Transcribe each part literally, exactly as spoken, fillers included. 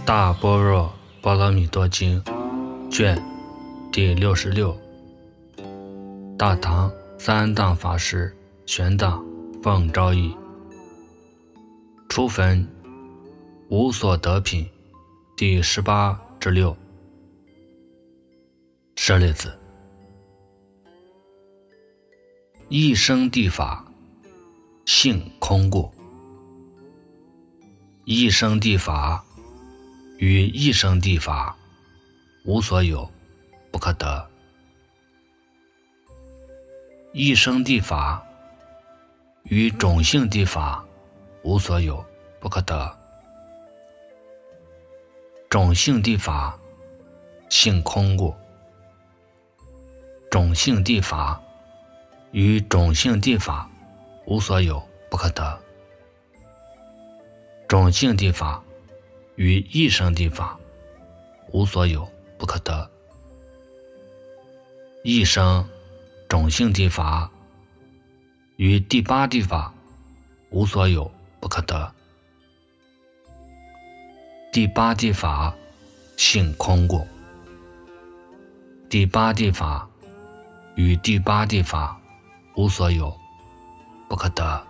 大般若波罗蜜多经卷第六十六，大唐三安当法师玄奘奉诏译，初分无所得品第十八之六。舍利子，一生地法性空故，一生地法与一生地法无所有，不可得。一生地法与种性地法无所有，不可得。种性地法性空故，种性地法与种性地法无所有，不可得。种性地法与一生地法无所有，不可得。一生种性地法与第八地法无所有，不可得。第八地法性空故，第八地法与第八地法无所有，不可得。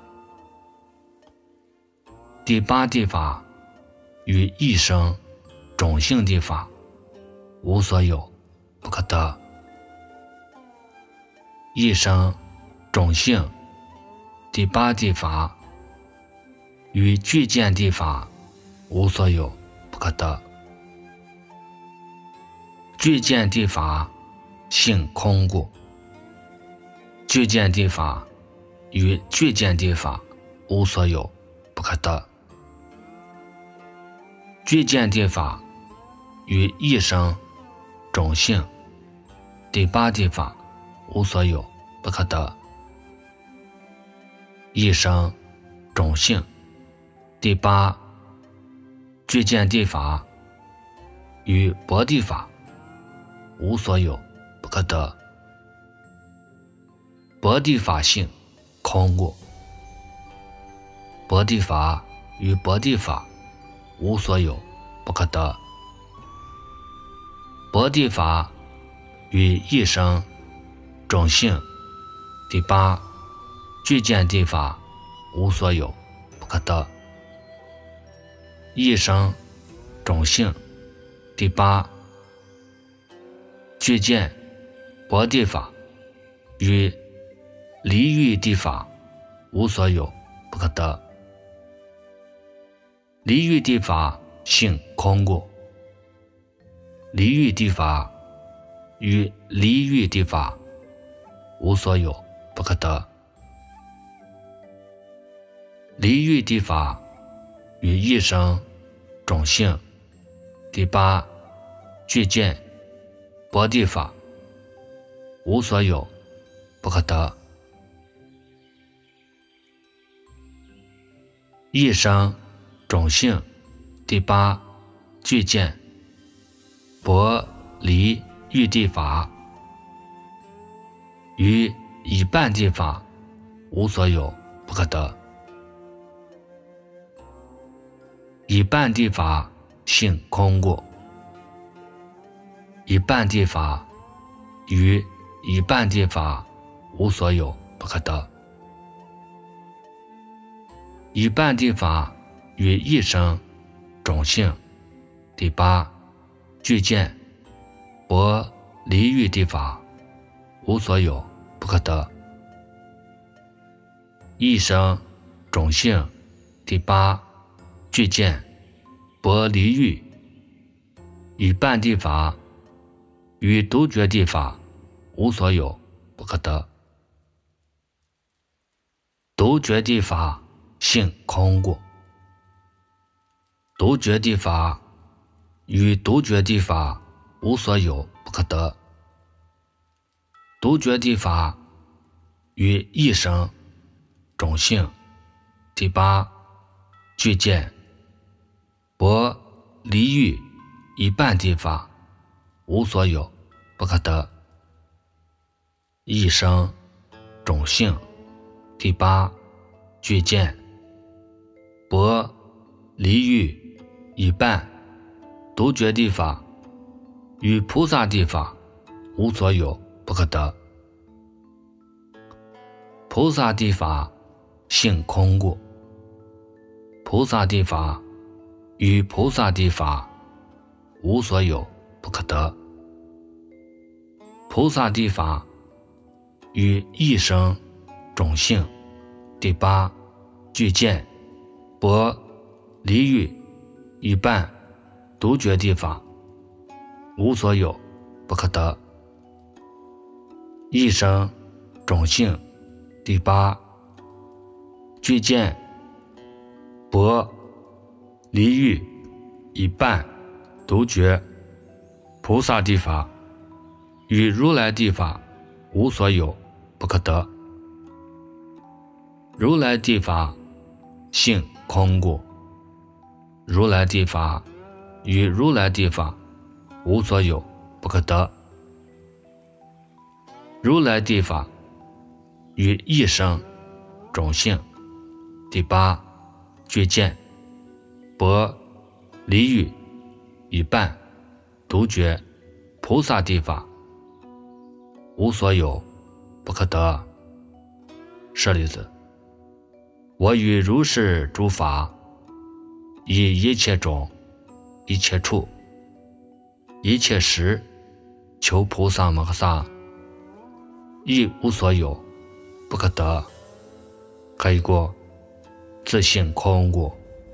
第八地法与一生种性地法无所有，不可得。一生种性第八地法与具见地法无所有，不可得。具见地法性空故，具见地法与具见地法无所有，不可得。具见地法与一生种性第八地法无所有，不可得。一生种性第八具见地法与薄地法无所有，不可得。薄地法性空故，薄地法与薄地法无所有，不可得。薄地法与一生种性第八具见地法无所有，不可得。一生种性第八具见薄地法与离欲地法无所有，不可得。离欲地法性空故，离欲地法与离欲地法无所有，不可得。离欲地法与一生种性第八具见薄地法无所有，不可得。一生种性第八具见薄离欲地法与以半地法无所有，不可得。以半地法性空故，以半地法与以半地法无所有，不可得。以半地法与一生种性第八具见薄离欲地法无所有，不可得。一生种性第八具见薄离欲以半地法与独觉地法无所有，不可得。独觉地法性空故，独觉地法与独觉地法无所有，不可得。独觉地法与一生种性第八具见薄离欲以半地法无所有，不可得。一生种性第八具见薄离欲以半独觉地法与菩萨地法无所有，不可得。菩萨地法性空故，菩萨地法与菩萨地法无所有，不可得。菩萨地法与一生种性第八具见般离欲一半独觉地法无所有，不可得。一生种性第八具见般离欲一半独觉菩萨地法与如来地法无所有，不可得。如来地法性空故，如来地法与如来地法无所有，不可得。如来地法与一生种性第八具见般离欲一半独觉菩萨地法无所有，不可得。舍利子，我与如是诸法，以一切种、一切处、一切时，求菩萨摩诃萨，亦无所有，不可得。何以故？自性空故。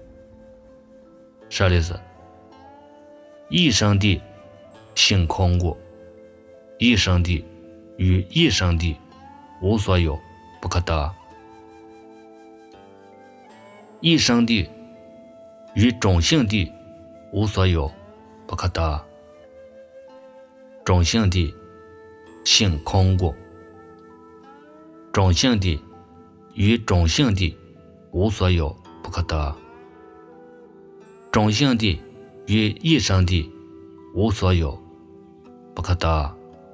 舍利子，一生地性空故，一生地与一生地无所有，不可得。一生地与种性地无所有，不可得。种性地性空故，种性地与种性地无所有，不可得。种性地与一生地无所有，不可得。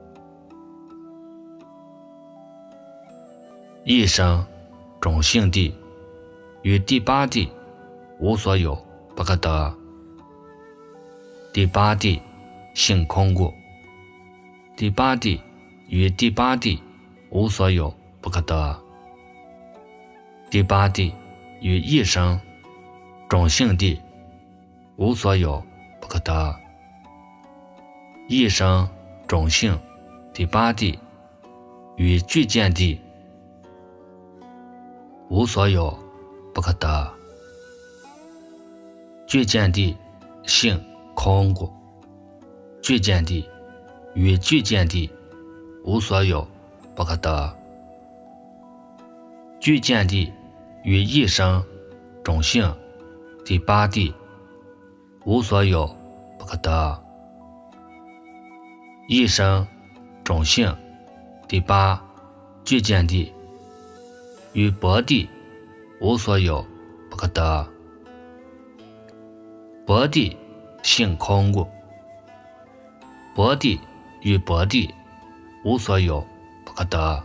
一生种性地与第八地无所有，不可得。第八地性空故，第八地与第八地无所有，不可得。第八地与一生种性地无所有，不可得。一生种性第八地与具见地无所有，不可得。具见地性空故，具见地与具见地无所有，不可得。具见地与一生种性第八地无所有，不可得。一生种性第八具见地与薄地无所有，不可得。薄地性空故，薄地与薄地无所有，不可得。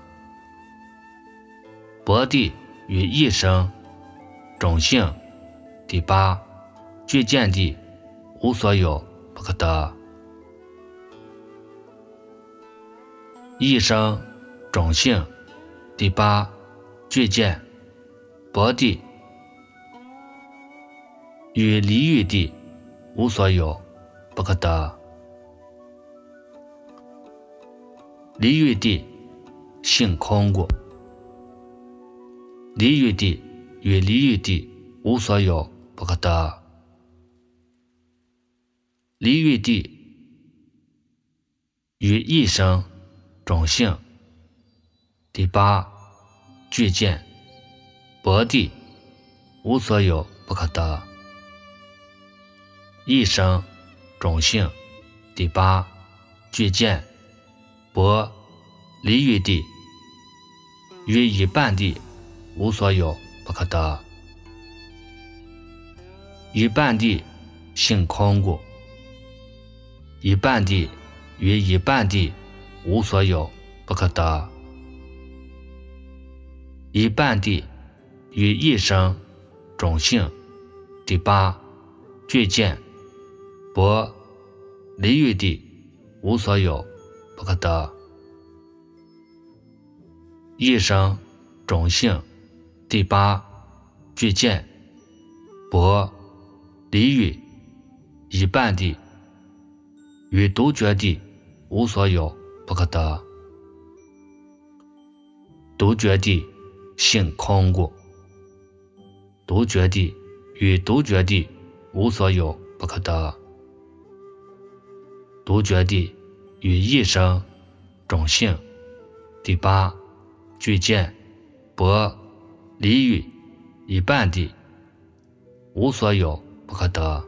薄地与一生种性第八具见地无所有，不可得。一生种性第八具见薄地与离欲地无所有，不可得。离欲地性空故，离欲地与离欲地无所有，不可得。离欲地与一生种性第八具见薄地无所有，不可得。一生种性第八具见薄离欲地与一半地无所有，不可得。一半地性空故，一半地与一半地无所有，不可得。一半地与一生种性第八具见薄离欲地，无所有，不可得。一生种性第八具见薄离欲一半地，与独觉地，无所有，不可得。独觉地性空故，独觉地与独觉地，无所有，不可得。独觉地与一生种性第八具见薄离欲一半地，无所有，不可得。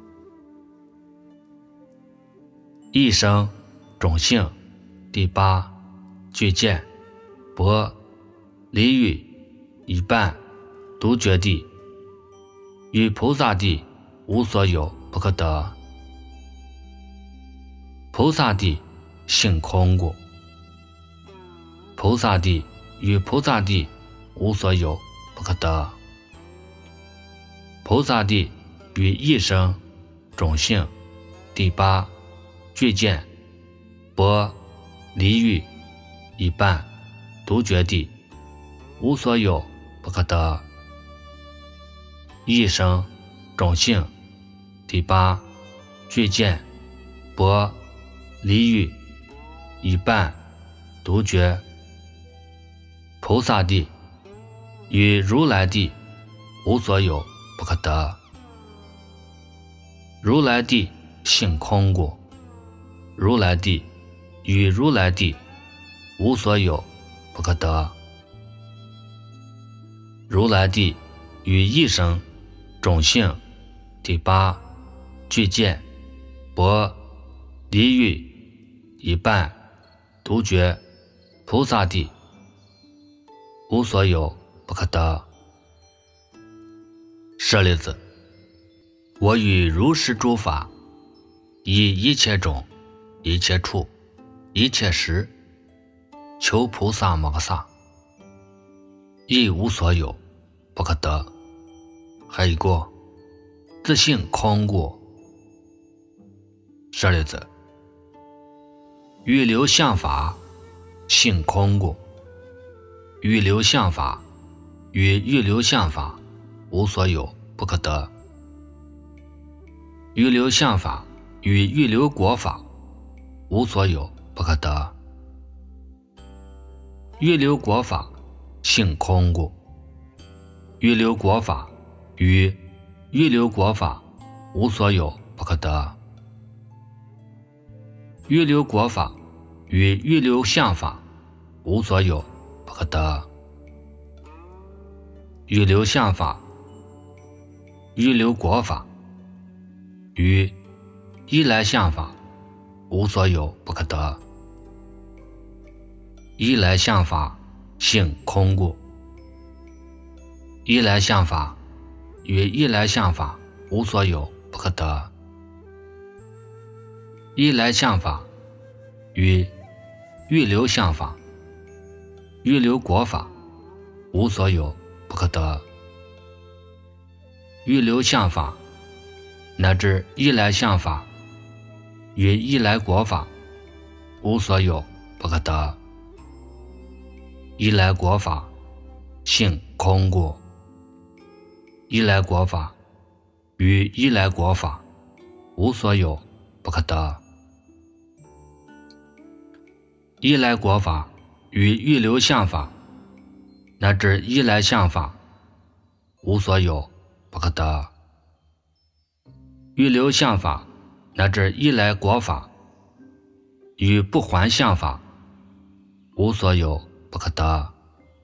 一生种性第八具见薄离欲一半独觉地，与菩萨地，无所有，不可得。菩萨地性空故，菩萨地与菩萨地，无所有，不可得。菩萨地与一生种性第八具见薄离欲一半独觉地，无所有，不可得。一生种性第八具见薄离欲一半独觉菩萨地与如来地，无所有，不可得。如来地性空故，如来地与如来地，无所有，不可得。如来地与一生种性第八具见薄离欲一半独觉菩萨地，无所有，不可得。舍利子，我与如是诸法，以一切种、一切处、一切时，求菩萨摩诃萨，亦无所有，不可得。还一个自性空故。舍利子，欲流相法性空故，欲流相法与欲流相法，无所有，不可得。欲流相法与欲流果法，无所有，不可得。欲流果法性空故，欲流果法与欲流果法，无所有，不可得。欲流果法与欲流相法，无所有，不可得。欲流相法、欲流果法与依来相法，无所有，不可得。依来相法性空故，依来相法与依来相法，无所有，不可得。依来相法与欲流相法、欲流果法，无所有，不可得。欲流相法乃至依来相法与依来果法，无所有，不可得。依来果法性空故，依来果法与依来果法，无所有，不可得。依来果法与欲流相法乃至依来相法，无所有，不可得。欲流相法乃至依来果法与不还相法，无所有，不可得。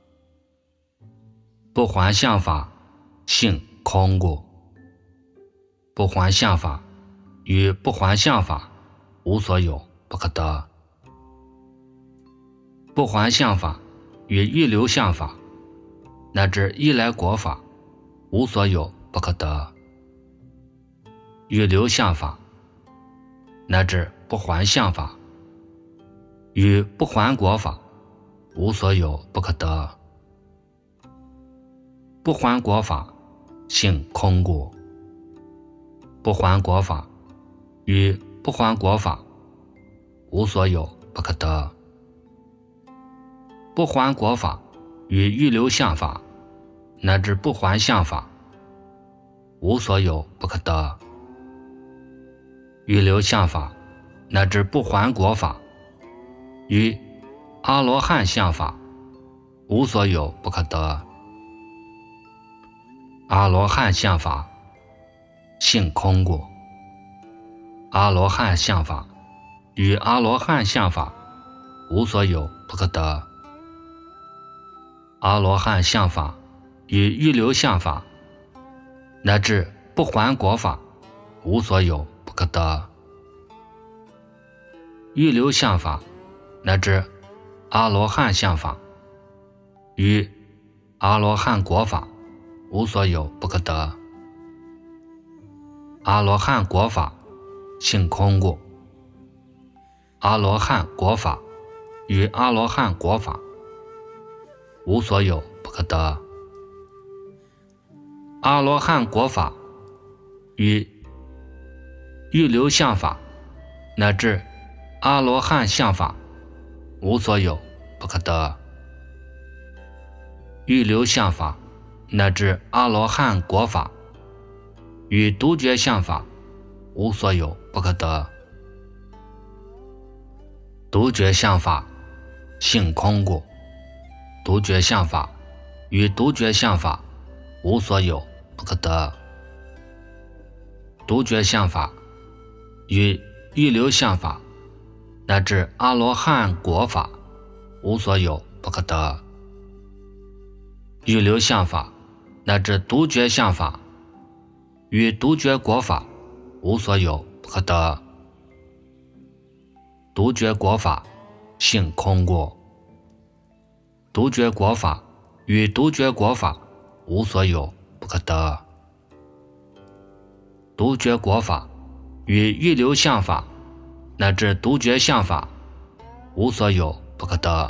不还相法性空故，不还相法与不还相法，无所有，不可得。不还相法与欲流相法乃至依来果法，无所有，不可得。欲流相法乃至不还相法与不还果法，无所有，不可得。不还果法性空故，不还果法与不还国法，无所有不可得。不还国法与预留相法乃至不还相法，无所有不可得。预留相法乃至不还国法与阿罗汉相法，无所有不可得。阿罗汉相法性空故，阿罗汉相法与阿罗汉相法，无所有不可得。阿罗汉相法与预留相法乃至不还国法，无所有不可得。预留相法乃至阿罗汉相法与阿罗汉国法，无所有不可得。阿罗汉国法性空故，阿罗汉国法与阿罗汉国法，无所有不可得。阿罗汉国法与预留相法乃至阿罗汉相法，无所有不可得。预留相法乃至阿罗汉国法与独觉相法，无所有不可得。独觉相法性空故，独觉相法与独觉相法，无所有不可得。独觉相法与预留相法乃至阿罗汉国法，无所有不可得。预留相法乃至独觉相法与独觉国法，无所有不可得。独觉国法性空故，独觉国法与独觉国法，无所有不可得。独觉国法与预留相法乃至独觉相法，无所有不可得。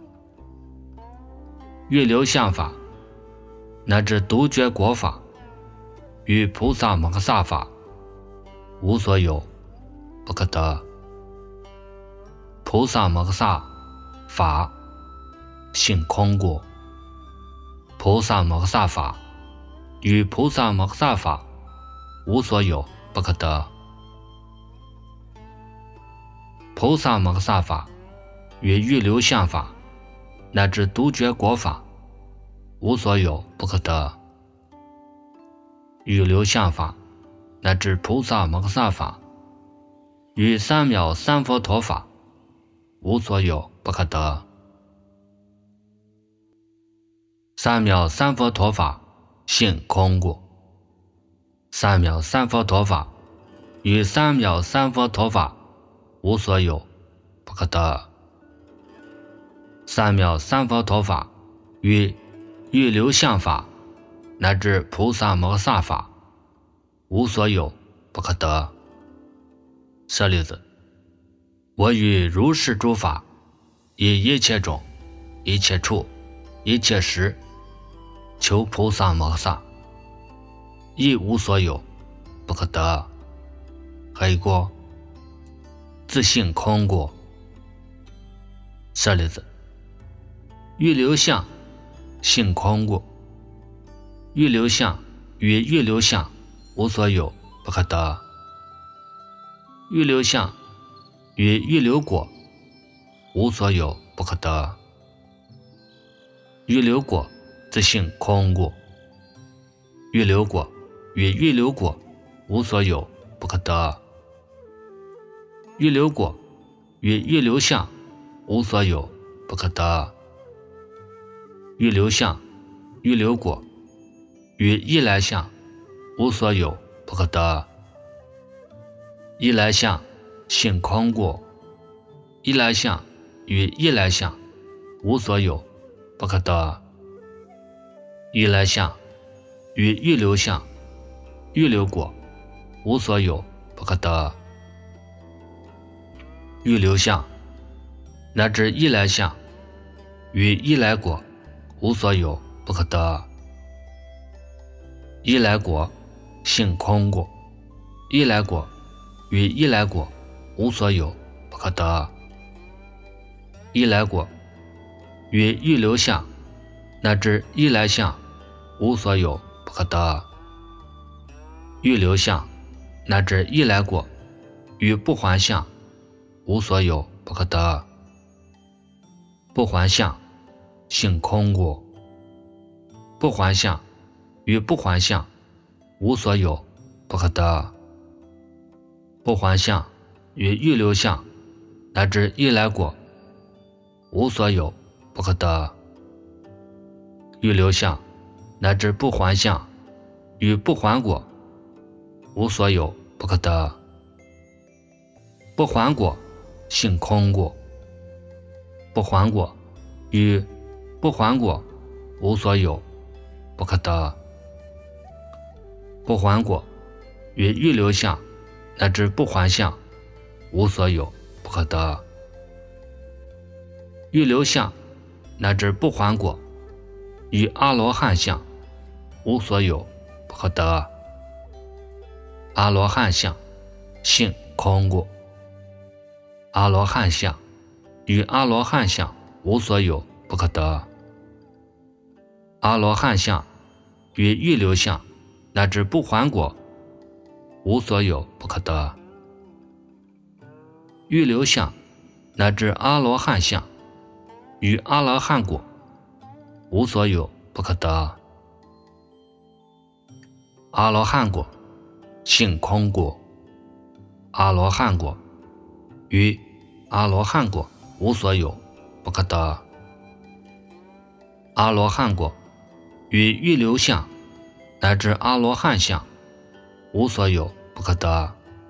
预留相法乃至独觉国法与菩萨摩诃萨法，无所有不可得。菩萨摩诃萨法性空故，菩萨摩诃萨法与菩萨摩诃萨法，无所有不可得。菩萨摩诃萨法与预留相法乃至独觉国法，无所有不可得。预留相法乃至菩萨摩诃萨法与三藐三佛陀法，无所有不可得。三藐三佛陀法性空故，三藐三佛陀法与三藐三佛陀法，无所有不可得。三藐三佛陀法与预留相法乃至菩萨摩诃萨法，无所有不可得。舍利子，我于如是诸法，以一切种、一切处、一切时，求菩萨摩诃萨，亦无所有不可得。何故？自性空故。舍利子，预留相性空故，预留相与预留相，无所有不可得。预留相与预留果，无所有不可得。预留果自性空故，预留果与预留果，无所有不可得。预留果与预留相，无所有不可得。预留相、预留果与依来相，无所有不可得。依来相性空故，依来相与依来相，无所有不可得。依来相与预留相、预留果，无所有不可得。预留相乃至依来相与依来果，无所有不可得。依来果性空故，依来果与依来果， 无所有，不可得。依来果与预流相乃至依来相无所有，不可得。预流相乃至依来果与不还相无所有，不可得。不还相性空故，不还相与不还相无所有，不可得。不还相与预流相乃至依来果无所有，不可得。预流相乃至不还相与不还果无所有，不可得。不还果性空故，不还果与不还果无所有，不可得。不还果与预流相乃至不还相无所有，不可得。预流相乃至不还果与阿罗汉相无所有，不可得。阿罗汉相性空故，阿罗汉相与阿罗汉相无所有，不可得。阿罗汉相与预流相乃至不还果无所有，不可得。预流相乃至阿罗汉相与阿罗汉果无所有，不可得。阿罗汉果性空故，阿罗汉果与阿罗汉果无所有，不可得。阿罗汉果与预流相乃至阿罗汉相无所有，不可得。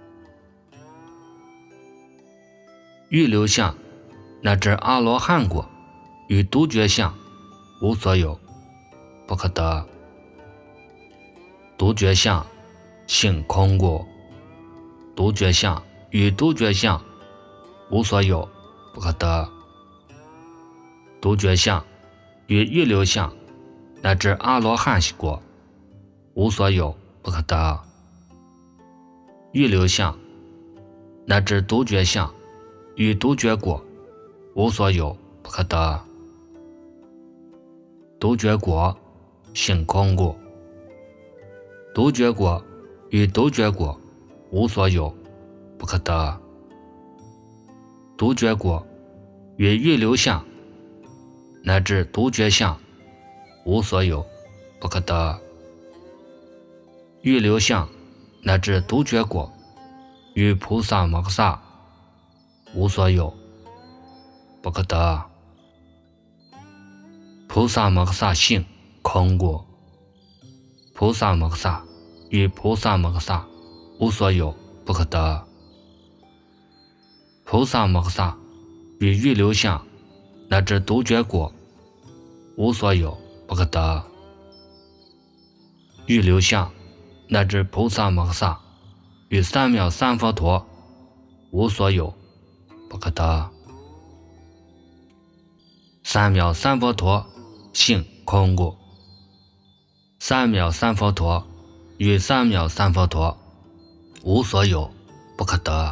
预流相乃至阿罗汉果与独觉相无所有，不可得。独觉相性空故，独觉相与独觉相无所有，不可得。独觉相与预流相乃至阿罗汉果无所有，不可得。预流相乃至独觉相与独觉果无所有，不可得。独觉果性空故，独觉果与独觉果无所有，不可得。独觉果与预流相乃至独觉相无所有，不可得。预流相乃至独觉果与菩萨摩诃萨无所有，不可得。菩萨摩诃萨性空故，菩萨摩诃萨与菩萨摩诃萨无所有，不可得。菩萨摩诃萨与预流相乃至独觉果无所有，不可得。预流相乃至菩萨摩诃萨与三藐三佛陀无所有，不可得。三藐三佛陀性空故，三藐三佛陀与三藐三佛陀无所有，不可得。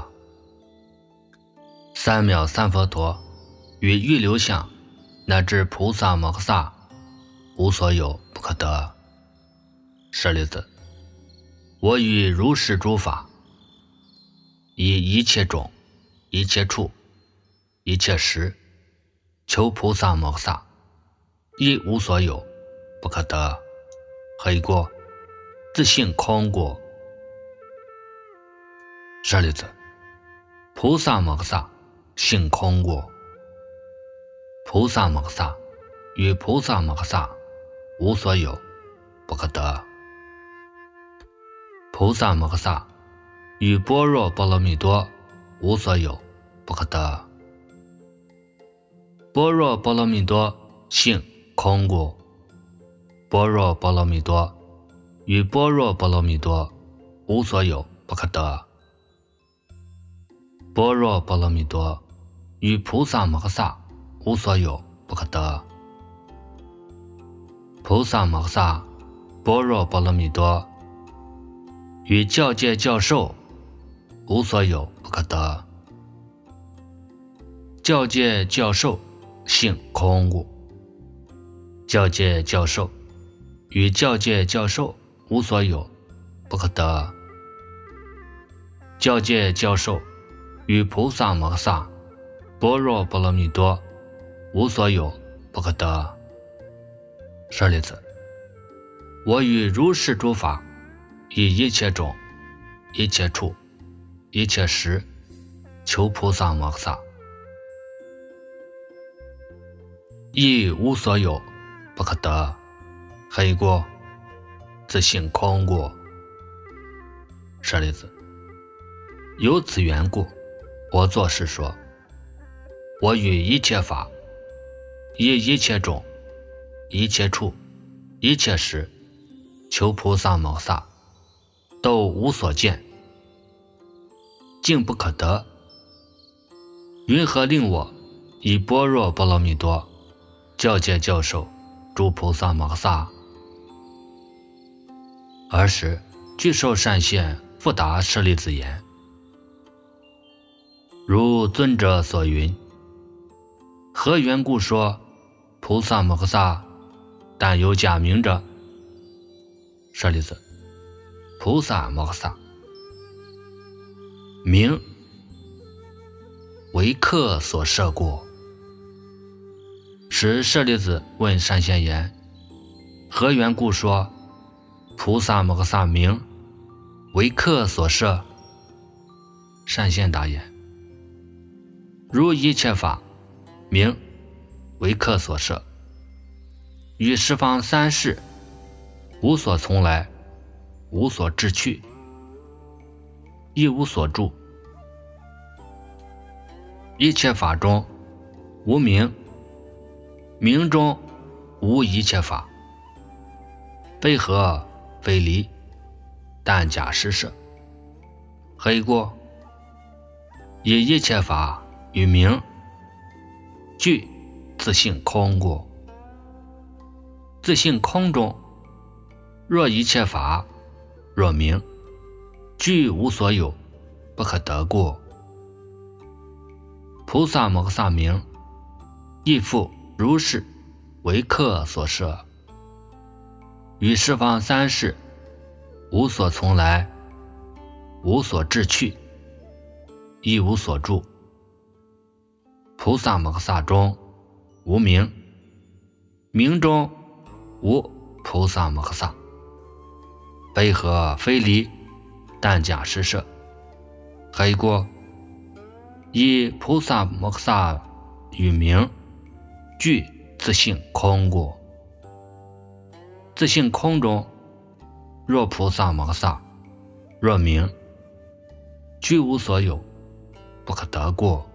三藐三佛陀与预流相乃至菩萨摩诃萨无所有，不可得。舍利子，我与如是诸法，以一切种、一切处、一切时，求菩萨摩诃萨，亦无所有，不可得。何以故？自性空故。舍利子，菩萨摩诃萨性空故，菩萨摩诃萨与菩萨摩诃萨无所有，不可得。菩萨摩诃萨与般若波罗蜜多无所有，不可得。般若波罗蜜多性空故，般若波罗蜜多与般若波罗蜜多无所有，不可得。般若波罗蜜多与菩萨摩诃萨无所有，不可得。菩萨摩诃萨般若波罗蜜多与教界教授无所有，不可得。 教界教授性空无。教界教授与教界教授无所有，不可得。教界教授与菩萨摩诃萨般若波罗蜜多无所有，不可得。舍利子，我与如是诸法，以一切种、一切处、一切时，求菩萨摩诃萨，亦无所有，不可得。黑过，自性空过。舍利子，由此缘故，我作是说：我与一切法，以一切种、一切处、一切时，求菩萨摩诃萨，都无所见，竟不可得。云何令我以般若波罗蜜多教界教授诸菩萨摩诃萨？尔时具受善现复答舍利子言：如尊者所云，何缘故说菩萨摩诃萨但有假名者？舍利子，菩萨摩诃萨名为客所摄过。时舍利子问善现言：何缘故说菩萨摩诃萨名为客所摄？善现答言：如一切法名为客所摄，于十方三世无所从来，无所至去，亦无所住。一切法中无名，名中无一切法，非合非离，但假施设。何以故？以一切法与名具自性空故。自性空中，若一切法，若名，具无所有，不可得故。菩萨摩诃萨名，亦复如是为客所摄，于十方三世无所从来，无所至去，亦无所住。菩萨摩诃萨中无名，名中无菩萨摩诃萨，非合非离，但假施设。何以故？以菩萨摩诃萨与名具自性空故。自性空中，若菩萨摩诃萨，若名，具无所有，不可得故。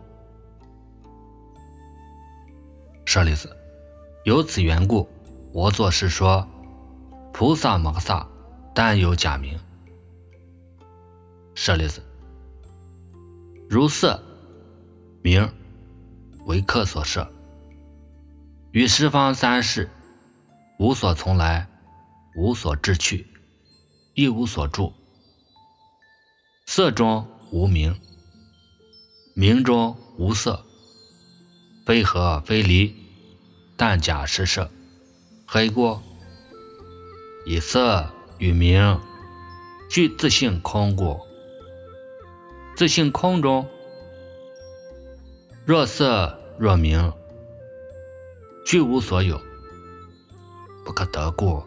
舍利子，由此缘故，我作是说：菩萨摩诃萨但有假名。舍利子，如色名为客所摄，于十方三世无所从来，无所至去，亦无所住。色中无名，名中无色，非合非离，但假施设。何以故？以色与名具自性空故。自性空中，若色若名，具无所有，不可得故。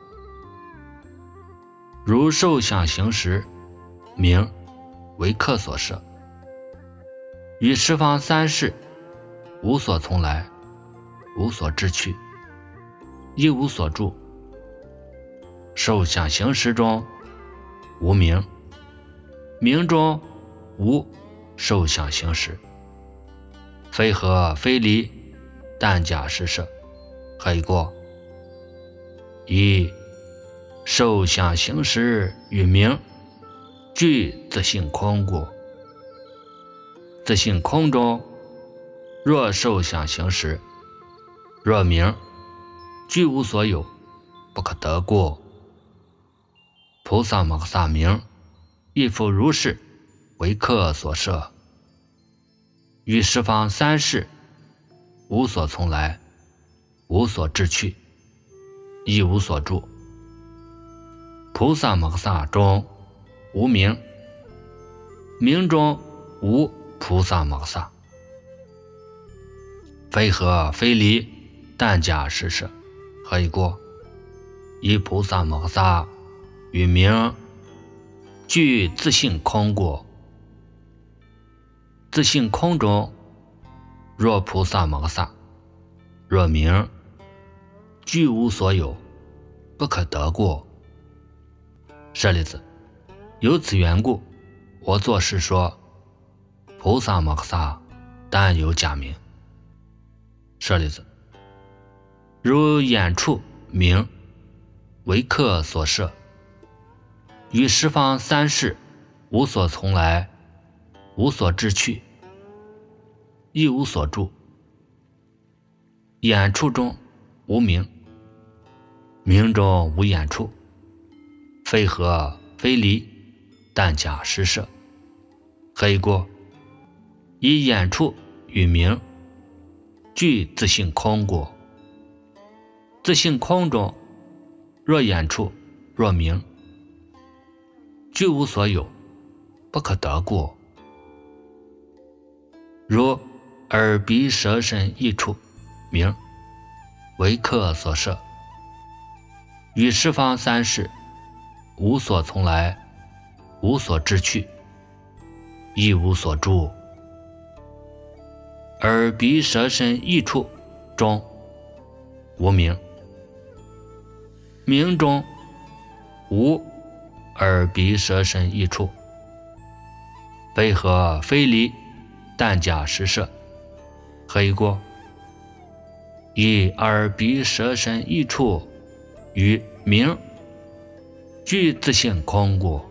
如受想行识，名为客所摄，于十方三世无所从来，无所至去，亦无所住。受想行识中无名，名中无受想行识，非合非离，但假施设。何以故？以受想行识与名具自性空故。自性空中，若受想行识，若名，具无所有，不可得故。菩萨摩诃萨名，亦复如是为客所摄，于十方三世无所从来，无所志去，亦无所住。菩萨摩萨中无名，名中无菩萨摩萨。非合非离，但假实设，何以故？以菩萨摩萨与名具自性空故。自性空中，若菩萨摩萨，若名，具无所有，不可得过。舍利子，由此缘故，我作是说，菩萨摩萨但有假名。舍利子，如眼处名，为客所设，于十方三世无所从来，无所志去，亦无所住。眼处中无名，名中无眼处，非合非离，但假实设。何以故？以眼处与名具自性空故。自性空中，若眼处，若名，具无所有，不可得过。如耳鼻舌身意处名，为客所设，于十方三世无所从来，无所志去，亦无所住。耳鼻舌身意处中无名，名中无耳鼻舌身意处，非合非离，但假实设。何以故？以耳鼻舌身意处与名具自性空故。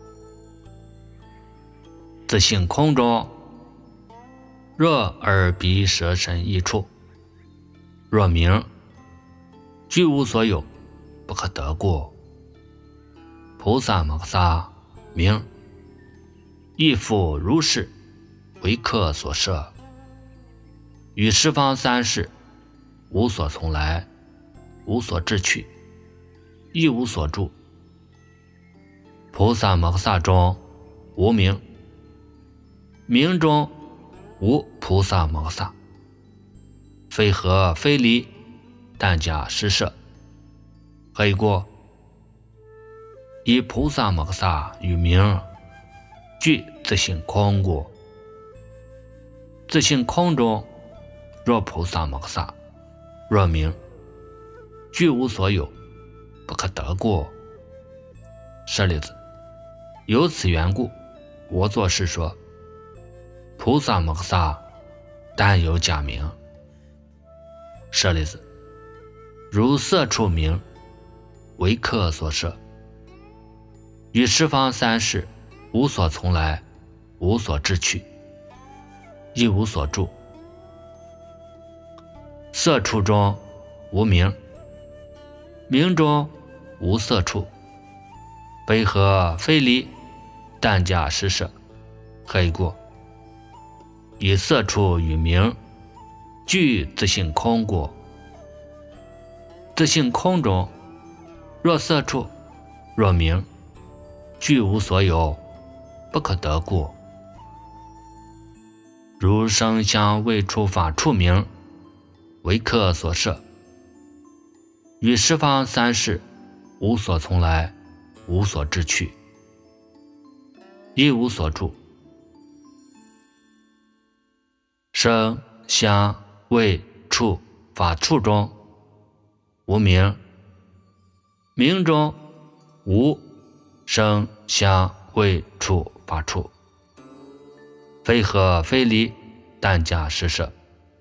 自性空中，若耳鼻舌身意处，若名，具无所有，不可得过。菩萨摩萨名，亦复如是，为客所设，于十方三世无所从来，无所志去，亦无所住。菩萨摩萨中无名，名中无菩萨摩萨。非合非离，但假实设。何以故？以菩萨摩萨与名具自性空故。自性空中，若菩萨摩萨，若名，具无所有，不可得过。舍利子，由此缘故，我作是说，菩萨摩萨但有假名。舍利子，如色处名，为客所设，于十方三世无所从来，无所志去，亦无所住。色处中无名，名中无色处，非合非离，但假实设。何以故？以色处与名具自性空故。自性空中，若色处，若名，具无所有，不可得过。如声香味触法处名，为客所设，于十方三世无所从来，无所志去，亦无所住。声香味触法处中无名，名中无声香味触法处，非合非离，但假实设。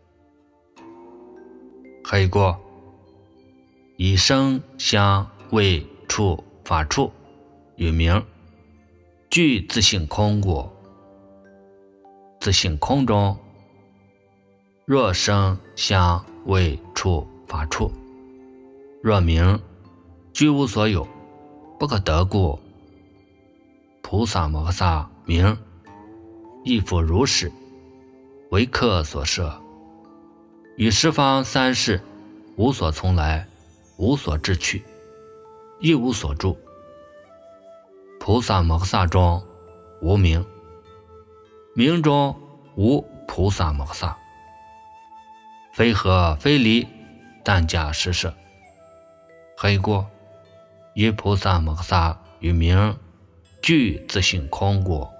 何以故？以声香味触法处与名具自性空故。自性空中，若声香味触法处，若名，居无所有，不可得故。菩萨摩萨名，亦复如是，为客所设， 于十方三世无所从来，无所志去，亦无所住。菩萨摩诃萨中无名，名中无菩萨摩诃萨。非合非离，但假施设。何以故？以菩萨摩诃萨与名具自性空故。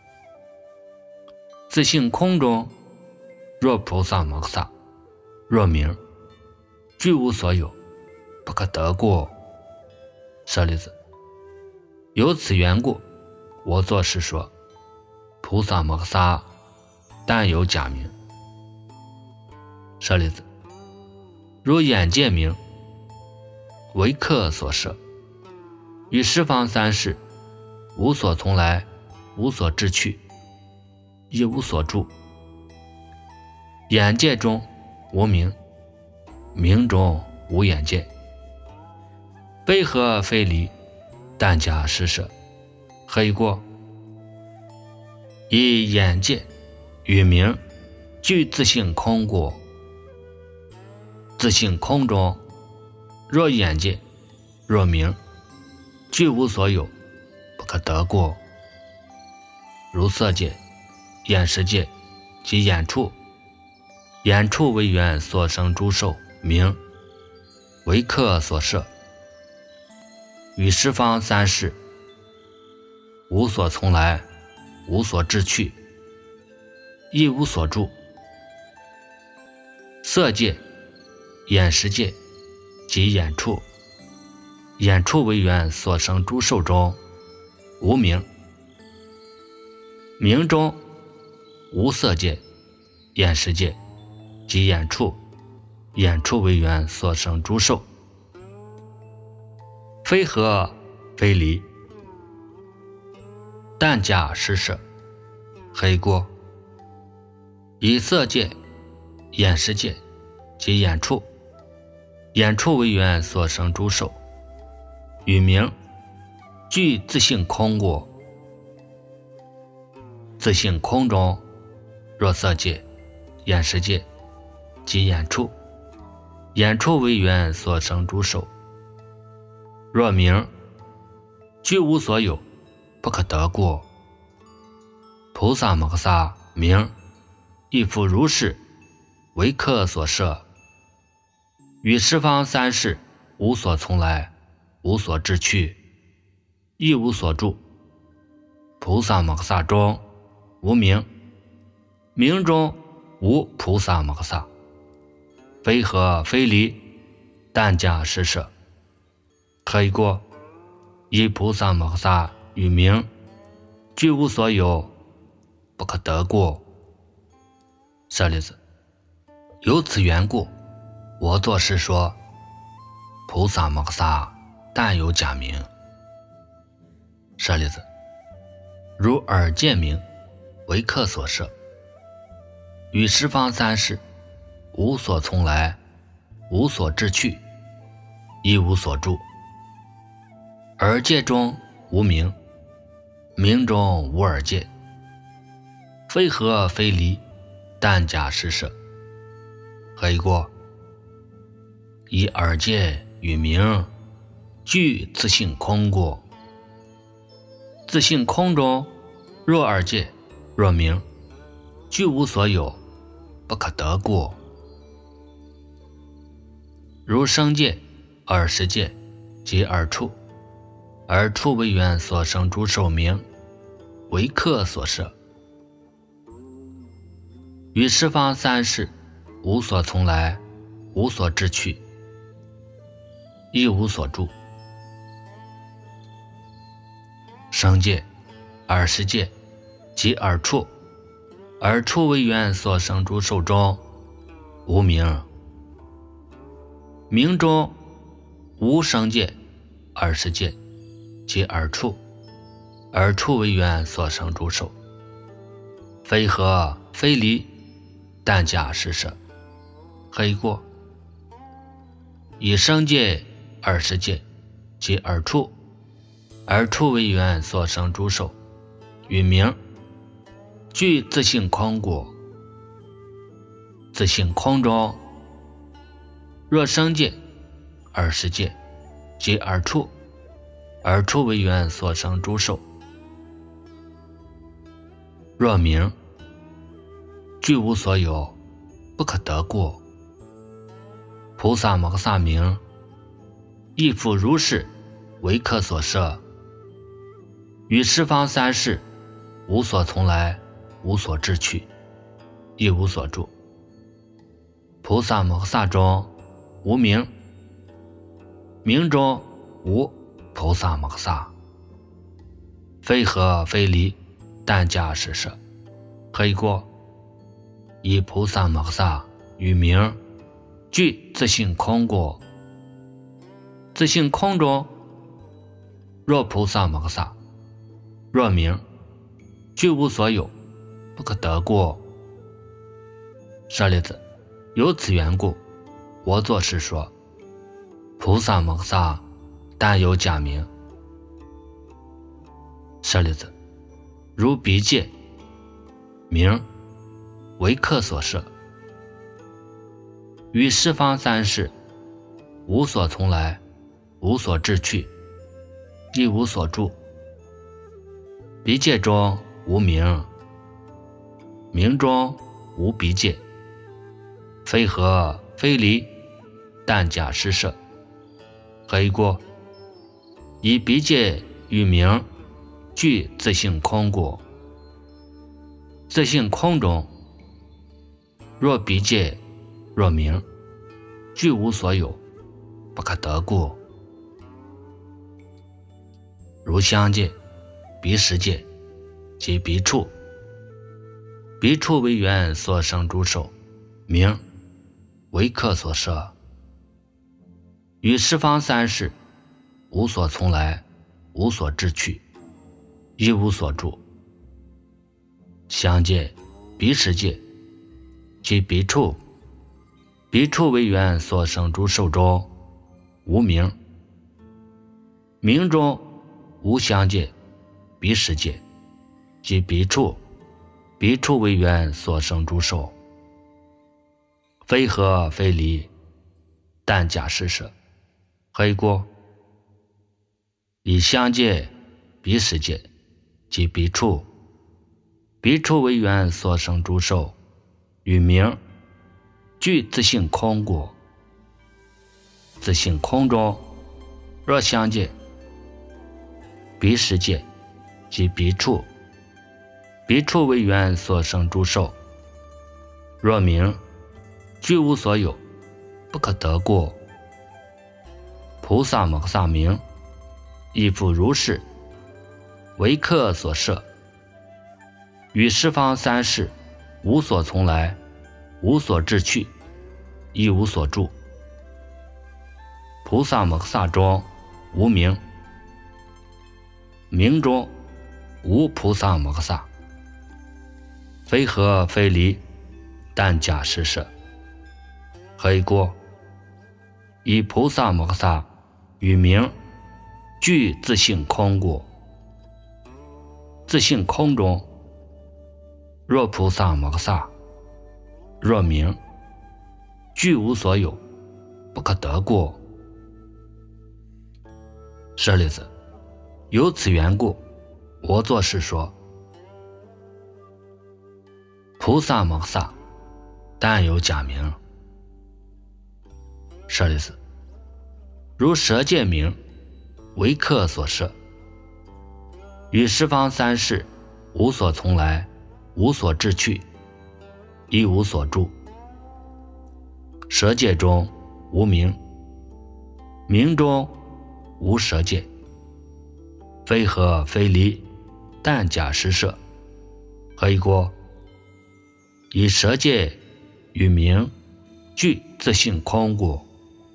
自性空中，若菩萨摩诃萨，若名，具无所有，不可得故。舍利子，由此缘故，我作是说，菩萨摩诃萨但有假名。舍利子，如眼界名，为客所设，于十方三世无所从来，无所志去，亦无所住。眼界中无名，名中无眼界。非合非离，但假施设。何以故？以眼界与名具自性空故。自性空中，若眼界，若名，具无所有，不可得故。如色界、眼识界及眼处，眼处为缘所生诸受名，为客所设，于十方三世无所从来，无所志去，亦无所住。色界、眼识界及眼处，眼处为缘所生诸受中无名，名中无色界、眼识界及眼处，眼处为缘所生诸受。非合非离，但假施设。何以故？以色界、眼识界及眼处，眼处为缘所生诸受，与名具自性空故。自性空中，若色界、眼识界及眼处，眼处为缘所生诸受，若名，具无所有，不可得故。菩萨摩诃萨名亦复如是，为客所设，于十方三世无所从来，无所志去，亦无所住。菩萨摩诃萨中无名，名中无菩萨摩诃萨。非合非离，但假施设。何以故？以菩萨摩诃萨与名具无所有，不可得故。舍利子，由此缘故，我作是说，菩萨摩诃萨但有假名。舍利子，如耳见名，为客所设，于十方三世无所从来，无所志去，亦无所住。耳界中无名，名中无耳界。非合非离，但假施设。何以故？以耳界与名具自性空故。自性空中，若耳界，若名，具无所有，不可得故。如声界、耳识界及耳处，耳处为缘所生诸受名，为客所设，于十方三世无所从来，无所志去，亦无所住。声界、耳识界及耳处，耳处为缘所生诸受中无名，名中无声界、耳识界及耳处，耳处为缘所生诸受。非合非离，但假施设。何以故？以声界、耳识界及耳处，耳处为缘所生诸受，与名具自性空故。自性空中， 若生界、二世界即二处，二处为缘所生诸受。若名，具无所有，不可得过。菩萨摩诃萨名，亦复如是，为客所摄，于十方三世，无所从来，无所至去，亦无所住。菩萨摩诃萨中无名，名中无菩萨摩诃萨，非合非离，但假实摄。何以故？以菩萨摩诃萨与名具自性空过。自性空中，若菩萨摩诃萨，若名，具无所有，不可得过。舍利子，由此缘故，我作是说，菩萨摩诃萨但有假名。舍利子，如彼界，名为客所摄，于十方三世，无所从来，无所至去，亦无所住。彼界中无名，名中无彼界，非合非离，但假实摄。何以故？以彼界与名具自性空过。自性空中，若彼界，若名，具无所有，不可得过。如相界、彼时界及彼处，彼处为缘所生诸受，名为客所摄，于十方三世，无所从来，无所至去，亦无所住。相界、彼时界及彼处，彼处为缘所生诸受中无名，名中无相界、彼时界及彼处，彼处为缘所生诸受，非合非离，但假实摄。何以故？以相界、彼时界及彼处，彼处为缘所生诸受，与名具自性空过。自性空中，若相界、彼时界及彼处，彼处为缘所生诸受，若名，具无所有，不可得过。菩萨摩诃萨名，亦复如是，为客所摄，于十方三世，无所从来，无所至去，亦无所住。菩萨摩诃萨中无名，名中无菩萨摩诃萨，非合非离，但假实摄。何以故？以菩萨摩诃萨与名具自性空过。自性空中，若菩萨摩诃萨，若名，具无所有，不可得过。舍利子，由此缘故，我作是说，菩萨摩诃萨但有假名。舍利子，如舍界名，为客所摄，于十方三世，无所从来，无所至去，亦无所住。舍界中无名，名中无舍界，非合非离，但假实摄。何以故？以舍界与名具自性空过。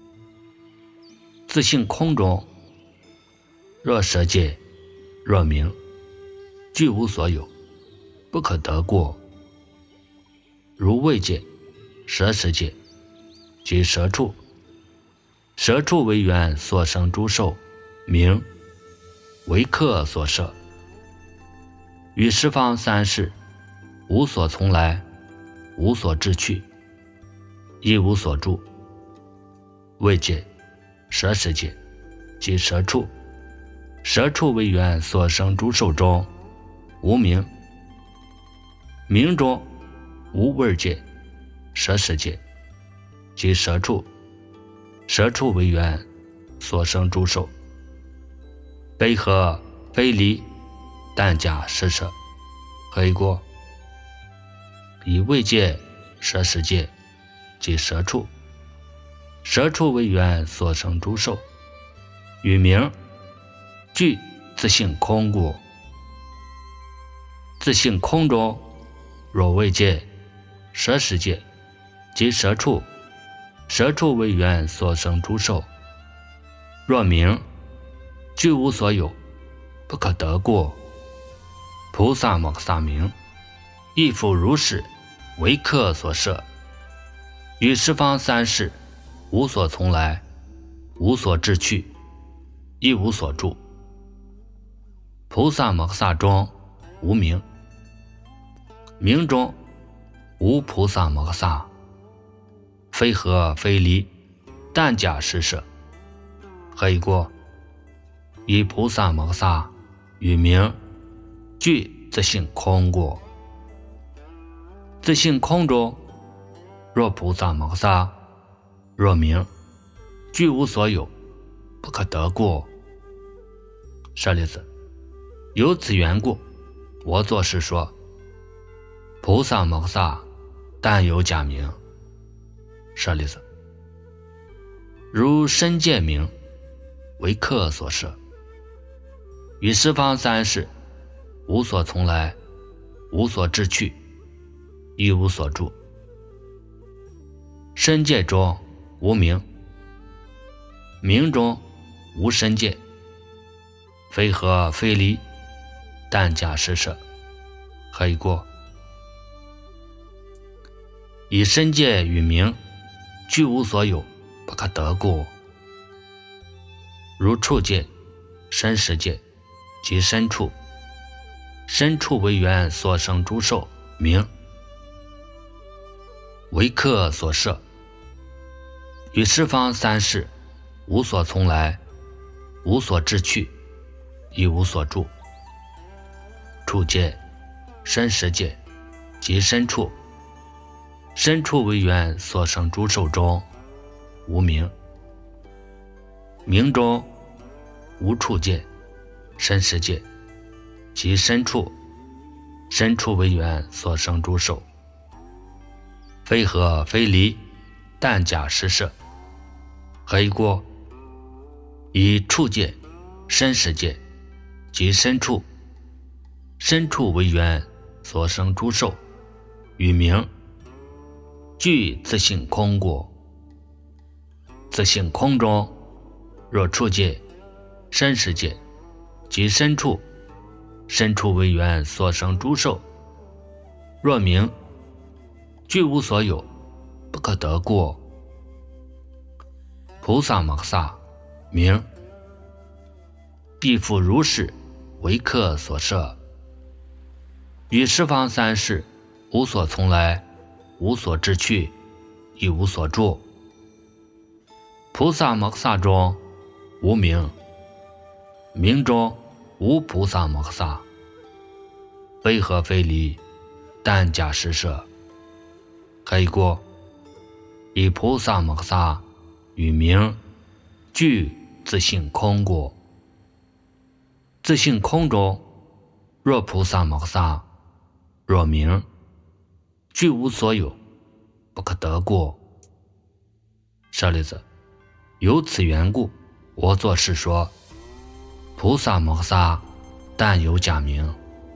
自性空中，若舍界，若名，具无所有，不可得过。如位界、舍时界及舍处，舍处为缘所生诸受，名为客所摄，于十方三世，无所从来，无所至去，亦无所住。 未界、舍世界即舍处。舍处为缘所生诸受中无明，明中无味界、舍世界即舍处。舍处为缘所生诸受，悲和非离但假施舍何以过？以未界、舍世界即舍处。舍处为缘所生诸受，与名具自性空故。自性空中若未界、舍世界即舍处。舍处为缘所生诸受，若名具无所有，不可得故。菩萨摩诃萨名，亦复如是，为客所摄，于十方三世无所从来，无所至去，亦无所住。菩萨摩诃萨中无名，名中无菩萨摩诃萨，非合非离但假施舍何以过？以菩萨摩诃萨与名具自性空故。自性空中若菩萨摩诃萨，若名具无所有，不可得故。舍利子，由此缘故，我作是说，菩萨摩诃萨但有假名。舍利子，如身界名，为客所摄，于十方三世无所从来，无所至去，亦无所住。身界中无名，名中无身界，非合非离但假施舍何以过？以身界与名具无所有，不可得故。如处界、身识界即身处。身处为缘所生诸受，名为客所摄，于十方三世无所从来，无所至去，亦无所住。处界、身识界即身处。身处为缘所生诸受中无名，名中无处界、身识界即身处。身处为缘所生诸受，非合非离但假施舍何以过？以处界、身识界即身处。身处为缘所生诸受，与名具自性空故。自性空中若处界、身识界即身处。身处为缘所生诸受，若名具无所有，不可得故。菩萨摩诃萨名，亦复如是，为客所摄，于十方三世无所从来，无所至去，亦无所住。菩萨摩诃萨中无名，名中无菩萨摩诃萨，非合非离但假施舍何以过？以菩萨摩诃萨与名具自性空故。自性空中若菩萨摩诃萨，若名具无所有，不可得故。舍利子，由此缘故，我作是说，菩萨摩诃萨但有假名。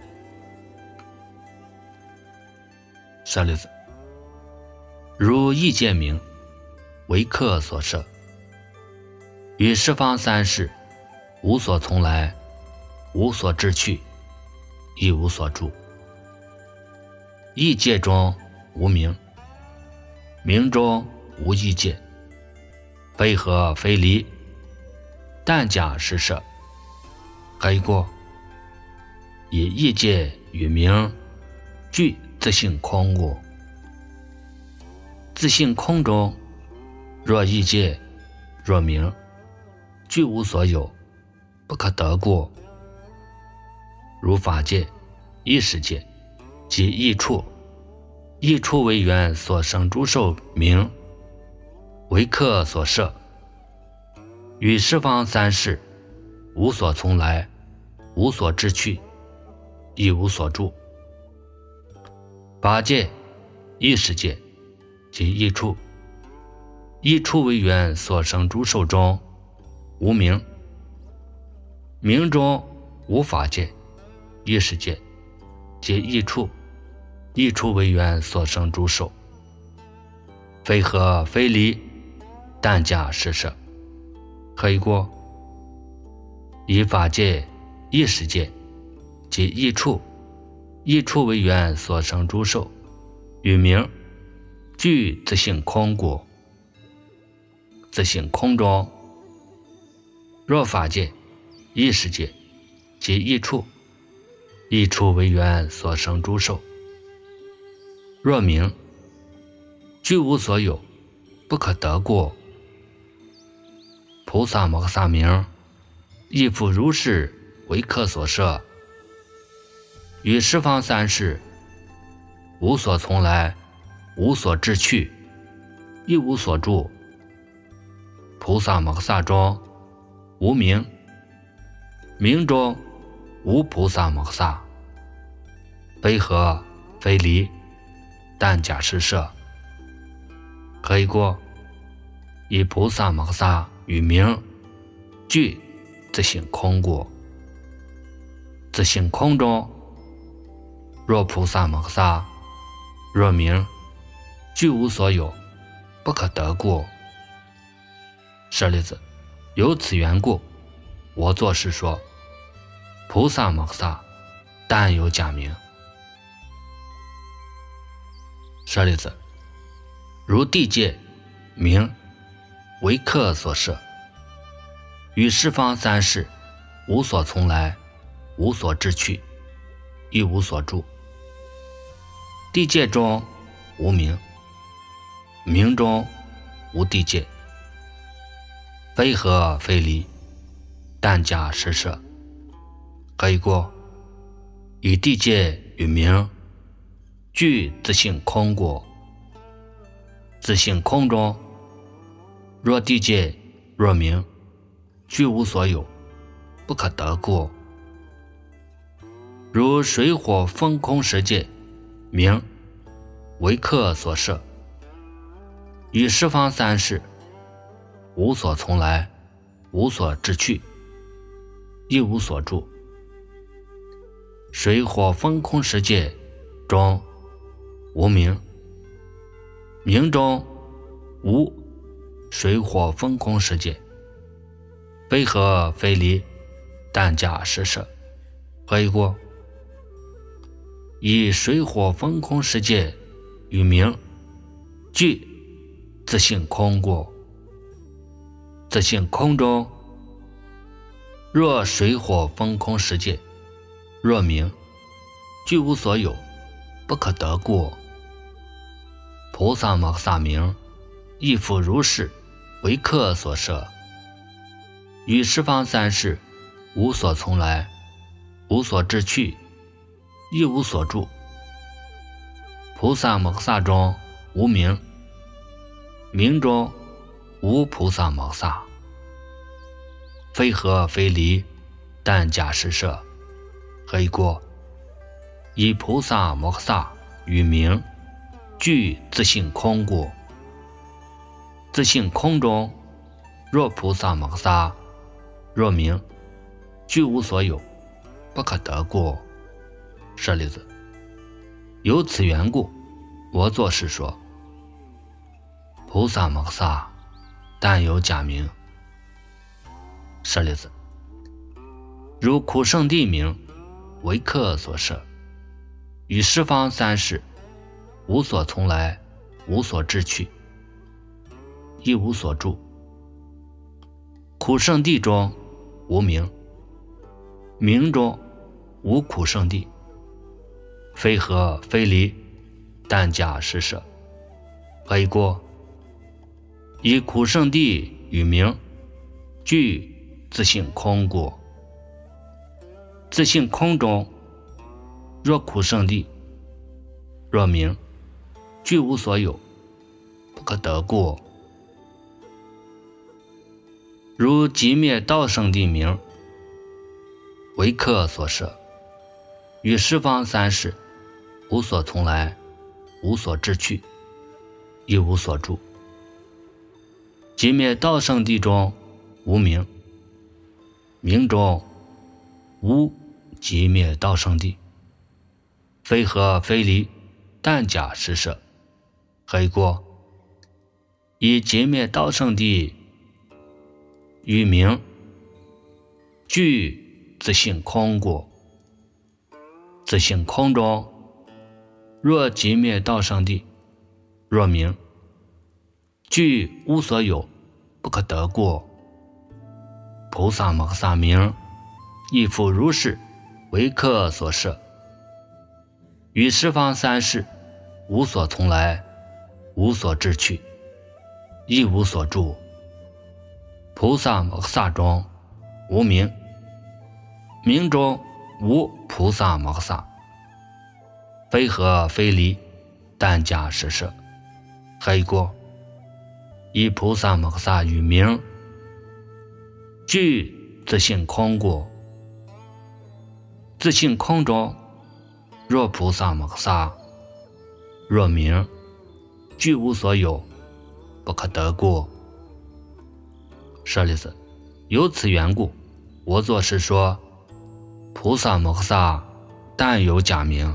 舍利子，如异界名，为客所摄，于十方三世无所从来，无所至去，亦无所住。异界中无名，名中无异界，非合非离但假施舍何以过？以异界与名具自性空故。自性空中若异界若名，具无所有，不可得过。如法界、异世界及异处，异处为缘所生诸受名，为客所摄，与十方三世无所从来，无所志去，亦无所住。法界、异世界及异处，异处为缘所生诸受中无名，名中无法界、异世界及异处，异处为缘所生诸受，非合非离，但假实摄。可以过以法界、异世界及异处，异处为缘所生诸受，与名具自性空故。自性空中，若法界、异世界及异处，异处为缘所生诸受，若名，具无所有，不可得过。菩萨摩诃萨名，亦复如是为客所摄，与十方三世无所从来，无所志去，亦无所住。菩萨摩诃萨中无名，名中无菩萨摩诃萨，非合非离，但假实摄。可以过以菩萨摩诃萨与名具自性空故。自性空中，若菩萨摩诃萨，若名，具无所有，不可得过。舍利子，由此缘故，我作是说，菩萨摩诃萨但有假名。舍利子，如地界名为客所摄，与十方三世无所从来，无所志去，亦无所住。地界中无名，名中无地界，非合非离，但假实摄。可以过以地界与名具自性空故。自性空中，若地界若名，具无所有，不可得过。如水火风空十界名为客所摄，与十方三世无所从来，无所志去，亦无所住。水火风空十界中无名，名中无水火风空十界，非合非离，但假实摄。可以过以水火风空十界与名具自性空故。自性空中，若水火风空十界，若名，具无所有，不可得过。菩萨摩诃萨名，亦复如是为客所摄，与十方三世无所从来，无所志去，亦无所住。菩萨摩诃萨中无名，名中无菩萨摩诃萨，非合非离，但假实摄。可以过以菩萨摩诃萨与名具自性空故。自性空中，若菩萨摩诃萨，若名，具无所有，不可得过。舍利子，由此缘故，我作是说，菩萨摩诃萨但有假名。舍利子，如苦圣地名为客所摄，与十方三世无所从来，无所志去，亦无所住。苦圣地中无名，名中无苦圣地，非合非离，但假实摄。可以过以苦圣地与名，具自性空故。自性空中，若苦圣地，若名，具无所有，不可得故。如寂灭道圣地名，为客所设，与十方三世，无所从来，无所志去，亦无所住。寂灭道圣地中无名，名中无寂灭道圣地，非合非离，但假实设。何以故？以寂灭道圣地与名，具自性空故。自性空中，若寂灭道圣地，若名，具无所有，不可得故。菩萨摩诃萨名，亦复如是，为客所设，与十方三世，无所从来，无所志去，亦无所住。菩萨摩诃萨中无名，名中无菩萨摩诃萨，非合非离，但假实设。何以故？以菩萨摩诃萨与名，具自性空故。自性空中，若菩萨摩诃萨，若名，具无所有，不可得故。舍利子，由此缘故，我作是说，菩萨摩诃萨但有假名。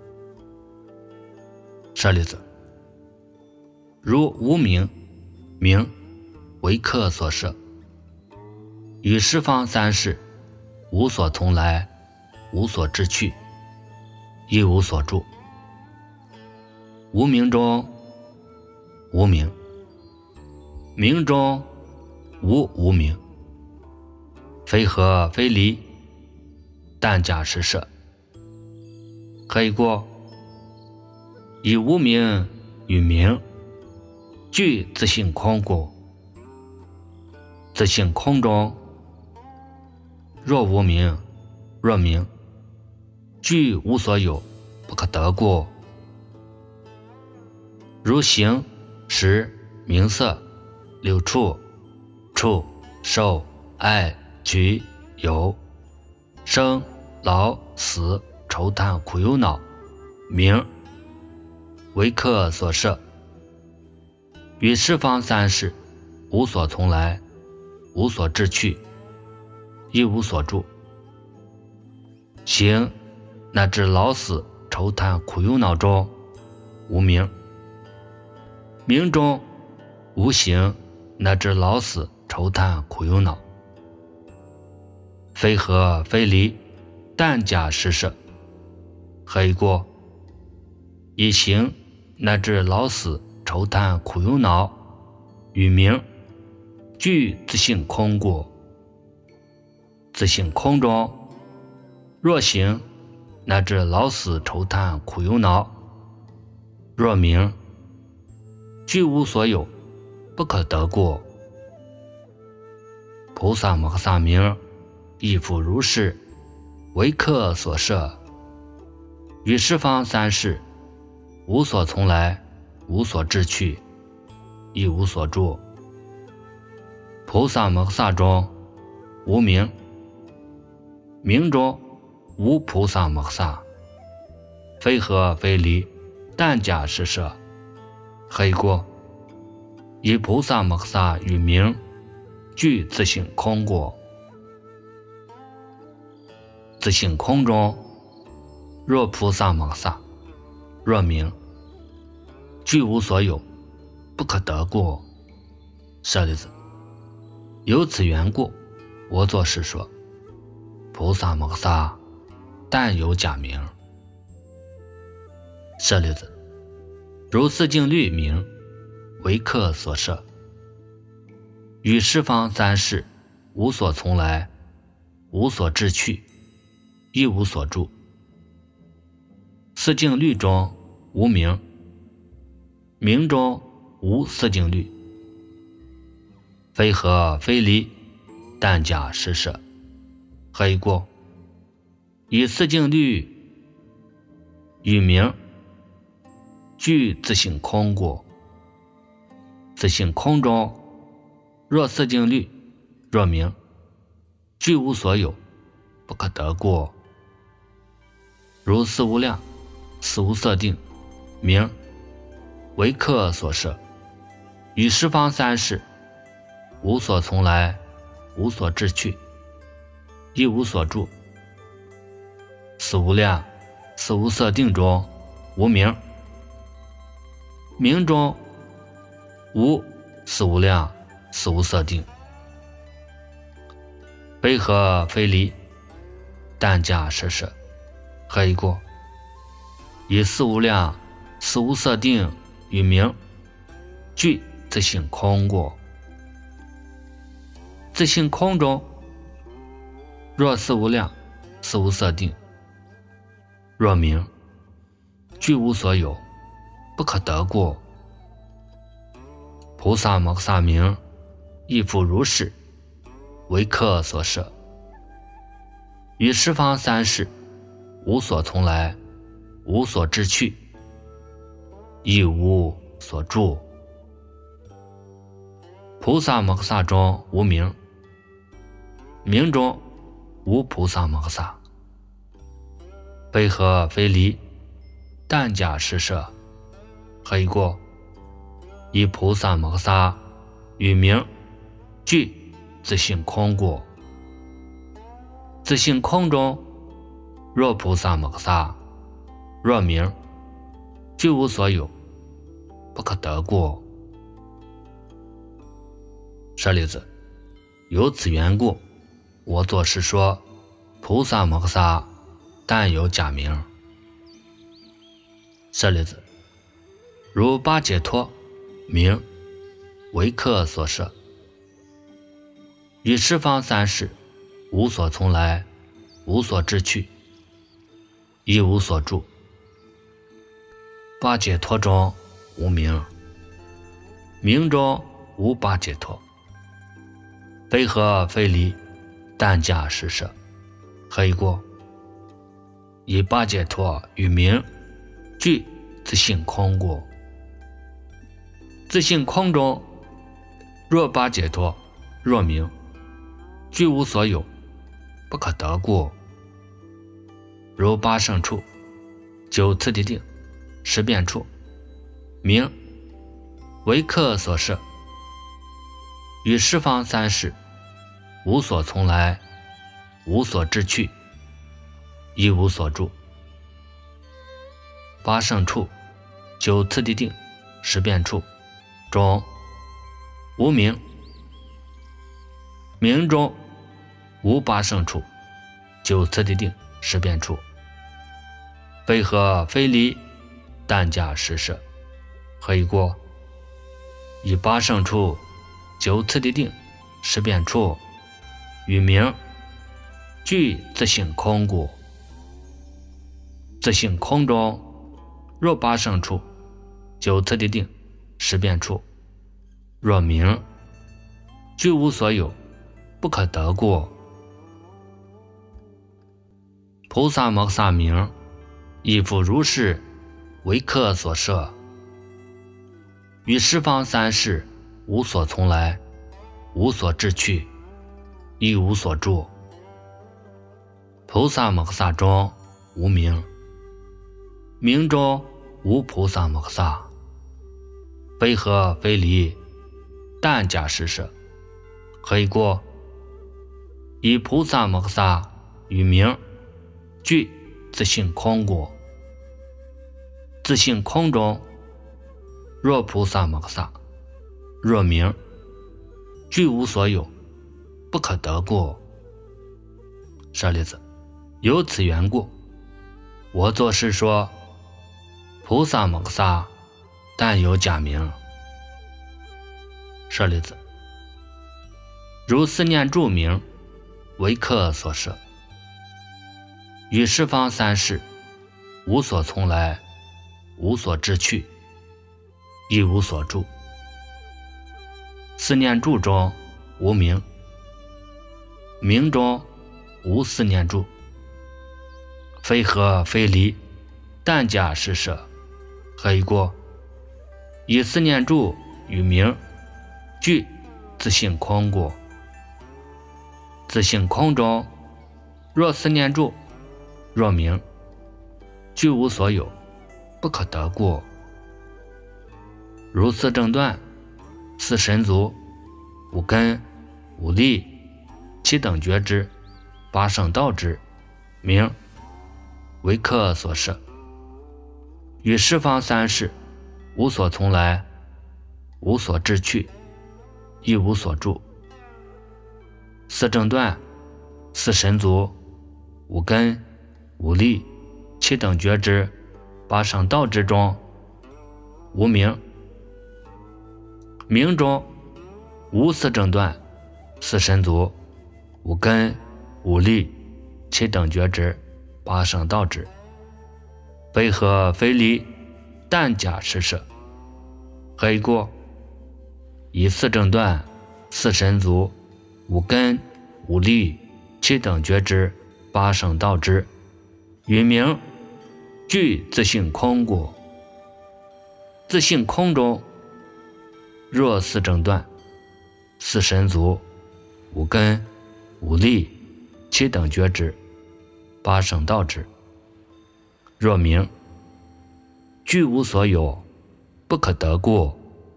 舍利子，如无名，名为客所设，与十方三世，无所从来，无所志去，亦无所住。无名中无名，名中无无名，非合非离，但假实设。何以故？以无名与名，具自性空故。自性空中，若无名，若名，具无所有，不可得故。如形、识、名色、六处、触、受、爱、觉、有、生、老、死、愁叹苦忧恼，名为客所设，与十方三世，无所从来，无所志去，亦无所住。行乃至老死愁叹苦忧恼中无名，名中无行乃至老死愁叹苦忧恼，非合非离，但假实设。何以故？以行乃至老死愁叹苦忧恼与名，具自性空故。自性空中，若行乃至老死愁叹苦忧恼，若名，具无所有，不可得故。菩萨摩诃萨名，亦复如是，为客所设，与十方三世，无所从来，无所志去，亦无所住。菩萨摩诃萨中无名，名中无菩萨摩诃萨，非合非离，但假实设。何以故？以菩萨摩诃萨与名，具自性空故。自性空中，若菩萨摩诃萨，若名，具无所有，不可得故。舍利子，由此缘故，我作是说，菩萨摩诃萨但有假名。舍利子，如四境律名，为客所设，与十方三世，无所从来，无所志去，亦无所住。四境律中无名，名中无四境律， 非合非离，但假施舍。何以故？以四境律与名具自性空故。自性空中，若四境律，若名，具无所有，不可得故。如四无量、四无色定、名，为客所摄，与十方三世，无所从来，无所至去，亦无所住。四无量、四无色定中无名，名中无四无量、四无色定，非合非离，但假施舍。何以故？以四无量、四无色定与名具自性空故。自性空中，若四无量、四无色定，若名，具无所有，不可得故。菩萨摩诃萨名，亦复如是，为客所摄，于十方三世，无所从来，无所至去，亦无所住。菩萨摩诃萨中无名，名中无菩萨摩诃萨，非合非离，但假施舍。何以故？以菩萨摩诃萨与名具自性空故。自性空中，若菩萨摩诃萨，若名，具无所有，不可得故。舍利子，由此缘故，我作是说，菩萨摩诃萨但有假名。舍利子，如八解脱名，为客所摄，于十方三世，无所从来，无所至去，亦无所住。八解脱中无名，名中无八解脱，非合非离，但假施舍。何以故？以八解脱与名具自性空故。自性空中，若八解脱，若名，具无所有，不可得故。如八胜处、九次第定、十变处，名，为客所摄，于十方三世，无所从来，无所至去，亦无所住。八胜处、九次第定、十变处中无名，名中无八胜处、九次第定、十变处，非合非离，但假施舍。何以故？以八胜处、九次第定、十变处与名具自性空故。自性空中，若八胜处、九次第定、十变处，若名，具无所有，不可得故。菩萨摩诃萨名，亦复如是，为客所摄，于十方三世，无所从来，无所至去，亦无所住。菩萨摩诃萨中无名，名中无菩萨摩诃萨，非合非离，但假施舍。何以故？以菩萨摩诃萨与名具自性空故。自性空中，若菩萨摩诃萨，若名，具无所有，不可得故。舍利子，由此缘故，我作是说，菩萨摩诃萨但有假名。舍利子，如四念住名，为客所摄，于十方三世，无所从来，无所至去，亦无所住。四念住中无名，名中无四念住，非合非离，但假施舍，何以故？以四念住与名具自性空故。自性空中，若四念住，若名，具无所有，不可得故。如四正断，四神足，五根，五力，七等觉知，八圣道知，名为客所摄，与十方三世无所从来，无所志去，亦无所住。四正断，四神足，五根，五力，七等觉知，八圣道知中无名，名中无四正断，四神足，五根，五力，七等觉知，八圣道知，非合非离，但假施舍，何以故？以四正断，四神足，五根，五力，七等觉知，八圣道知，与名具自性空故。自性空中，若四正断，四神足，五根，五力，七等觉知，八圣道知，若名，具无所有，不可得故。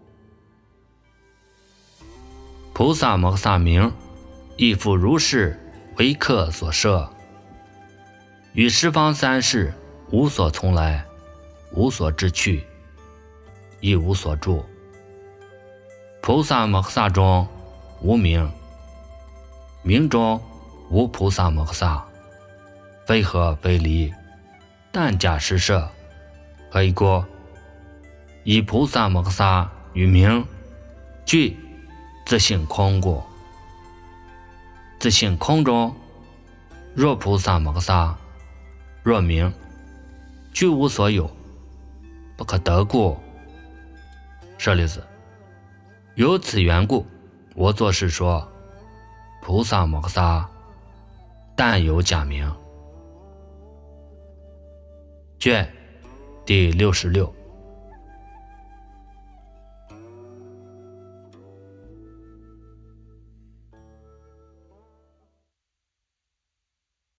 菩萨摩诃萨名，亦复如是为客所摄，与十方三世无所从来，无所志去，亦无所住。菩萨摩诃萨中无名，名中无菩萨摩诃萨，非合非离，但假施舍，何以故？以菩萨摩诃萨与名具自性空故。自性空中，若菩萨摩诃萨，若名，具无所有，不可得故。舍利子，由此缘故，我作是说，菩萨摩诃萨但有假名。卷第六十六。